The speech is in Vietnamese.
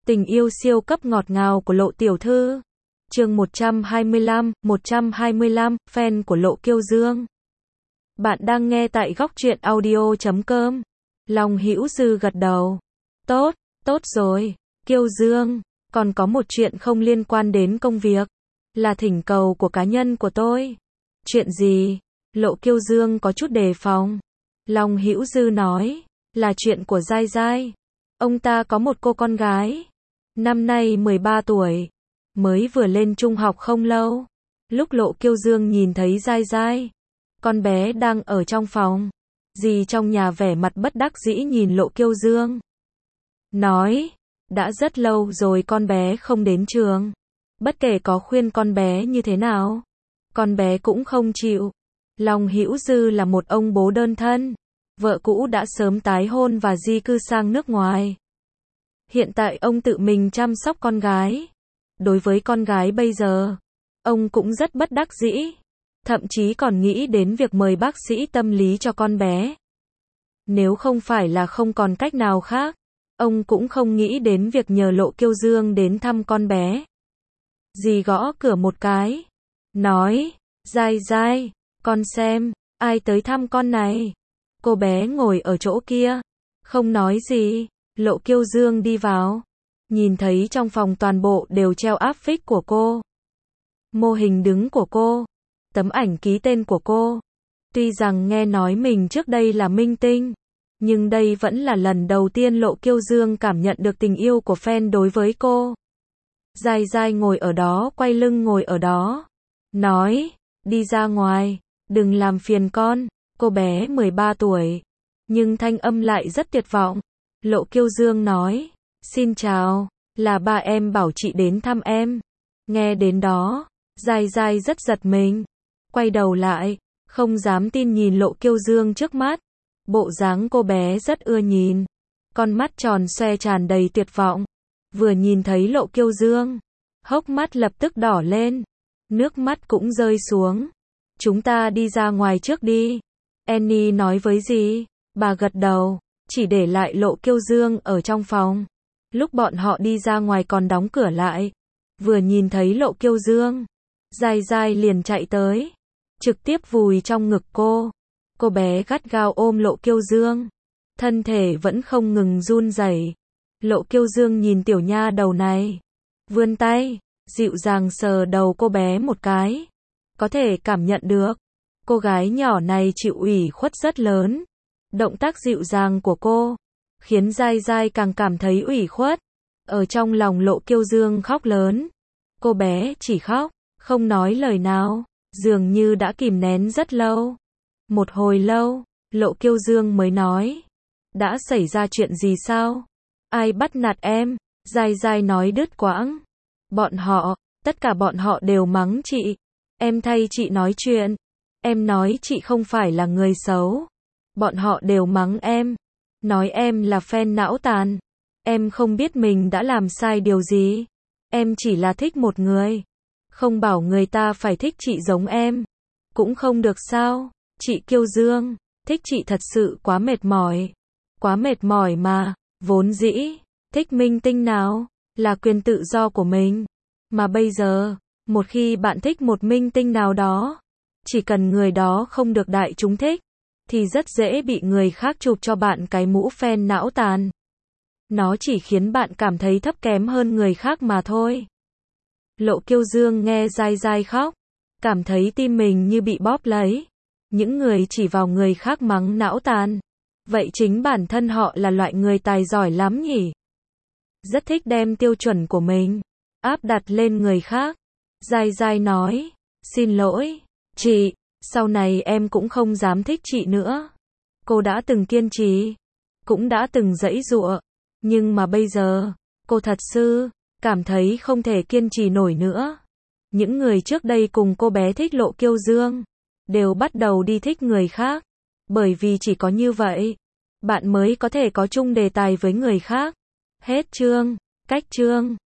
Tình yêu siêu cấp ngọt ngào của Lộ tiểu thư. Chương 125, fan của Lộ Kiêu Dương. Bạn đang nghe tại góc truyện audio.com. Long Hữu Dư gật đầu. Tốt, tốt rồi, Kiêu Dương, còn có một chuyện không liên quan đến công việc, là thỉnh cầu của cá nhân của tôi. Chuyện gì? Lộ Kiêu Dương có chút đề phòng. Long Hữu Dư nói, là chuyện của Giai Giai. Ông ta có một cô con gái, năm nay 13 tuổi, mới vừa lên trung học không lâu. Lúc Lộ Kiêu Dương nhìn thấy Giai Giai, con bé đang ở trong phòng, dì trong nhà vẻ mặt bất đắc dĩ nhìn Lộ Kiêu Dương. Nói, đã rất lâu rồi con bé không đến trường. Bất kể có khuyên con bé như thế nào, con bé cũng không chịu. Long Hữu Dư là một ông bố đơn thân, vợ cũ đã sớm tái hôn và di cư sang nước ngoài. Hiện tại ông tự mình chăm sóc con gái. Đối với con gái bây giờ, ông cũng rất bất đắc dĩ, thậm chí còn nghĩ đến việc mời bác sĩ tâm lý cho con bé. Nếu không phải là không còn cách nào khác, ông cũng không nghĩ đến việc nhờ Lộ Kiêu Dương đến thăm con bé. Dì gõ cửa một cái, nói, Giai Giai, con xem, ai tới thăm con này. Cô bé ngồi ở chỗ kia, không nói gì. Lộ Kiêu Dương đi vào, nhìn thấy trong phòng toàn bộ đều treo áp phích của cô, mô hình đứng của cô, tấm ảnh ký tên của cô. Tuy rằng nghe nói mình trước đây là minh tinh, nhưng đây vẫn là lần đầu tiên Lộ Kiêu Dương cảm nhận được tình yêu của fan đối với cô. Giai Giai ngồi ở đó, quay lưng ngồi ở đó, nói, đi ra ngoài, đừng làm phiền con. Cô bé 13 tuổi, nhưng thanh âm lại rất tuyệt vọng. Lộ Kiêu Dương nói, xin chào, là ba em bảo chị đến thăm em. Nghe đến đó, Giai Giai rất giật mình, quay đầu lại, không dám tin nhìn Lộ Kiêu Dương trước mắt. Bộ dáng cô bé rất ưa nhìn, con mắt tròn xoe tràn đầy tuyệt vọng. Vừa nhìn thấy Lộ Kiêu Dương, hốc mắt lập tức đỏ lên, nước mắt cũng rơi xuống. Chúng ta đi ra ngoài trước đi, Annie nói với dì. Bà gật đầu, chỉ để lại Lộ Kiêu Dương ở trong phòng. Lúc bọn họ đi ra ngoài còn đóng cửa lại. Vừa nhìn thấy Lộ Kiêu Dương, Giai Giai liền chạy tới, trực tiếp vùi trong ngực cô. Cô bé gắt gao ôm Lộ Kiêu Dương, thân thể vẫn không ngừng run rẩy. Lộ Kiêu Dương nhìn tiểu nha đầu này, vươn tay, dịu dàng sờ đầu cô bé một cái. Có thể cảm nhận được, cô gái nhỏ này chịu ủy khuất rất lớn. Động tác dịu dàng của cô khiến Giai Giai càng cảm thấy ủy khuất. Ở trong lòng Lộ Kiêu Dương khóc lớn. Cô bé chỉ khóc, không nói lời nào, dường như đã kìm nén rất lâu. Một hồi lâu, Lộ Kiêu Dương mới nói, đã xảy ra chuyện gì sao? Ai bắt nạt em? Giai Giai nói đứt quãng. Bọn họ, tất cả bọn họ đều mắng chị. Em thay chị nói chuyện. Em nói chị không phải là người xấu. Bọn họ đều mắng em, nói em là fan não tàn. Em không biết mình đã làm sai điều gì. Em chỉ là thích một người, không bảo người ta phải thích chị giống em. Cũng không được sao? Chị Kiêu Dương, thích chị thật sự quá mệt mỏi. Quá mệt mỏi mà, vốn dĩ, thích minh tinh nào, là quyền tự do của mình. Mà bây giờ, một khi bạn thích một minh tinh nào đó, chỉ cần người đó không được đại chúng thích, thì rất dễ bị người khác chụp cho bạn cái mũ fan não tàn. Nó chỉ khiến bạn cảm thấy thấp kém hơn người khác mà thôi. Lộ Kiêu Dương nghe Giai Giai khóc, cảm thấy tim mình như bị bóp lấy. Những người chỉ vào người khác mắng não tàn, vậy chính bản thân họ là loại người tài giỏi lắm nhỉ? Rất thích đem tiêu chuẩn của mình áp đặt lên người khác. Giai Giai nói, xin lỗi, chị. Sau này em cũng không dám thích chị nữa. Cô đã từng kiên trì, cũng đã từng giãy giụa, nhưng mà bây giờ, cô thật sự cảm thấy không thể kiên trì nổi nữa. Những người trước đây cùng cô bé thích Lộ Kiêu Dương, đều bắt đầu đi thích người khác. Bởi vì chỉ có như vậy, bạn mới có thể có chung đề tài với người khác. Hết chương, cách chương.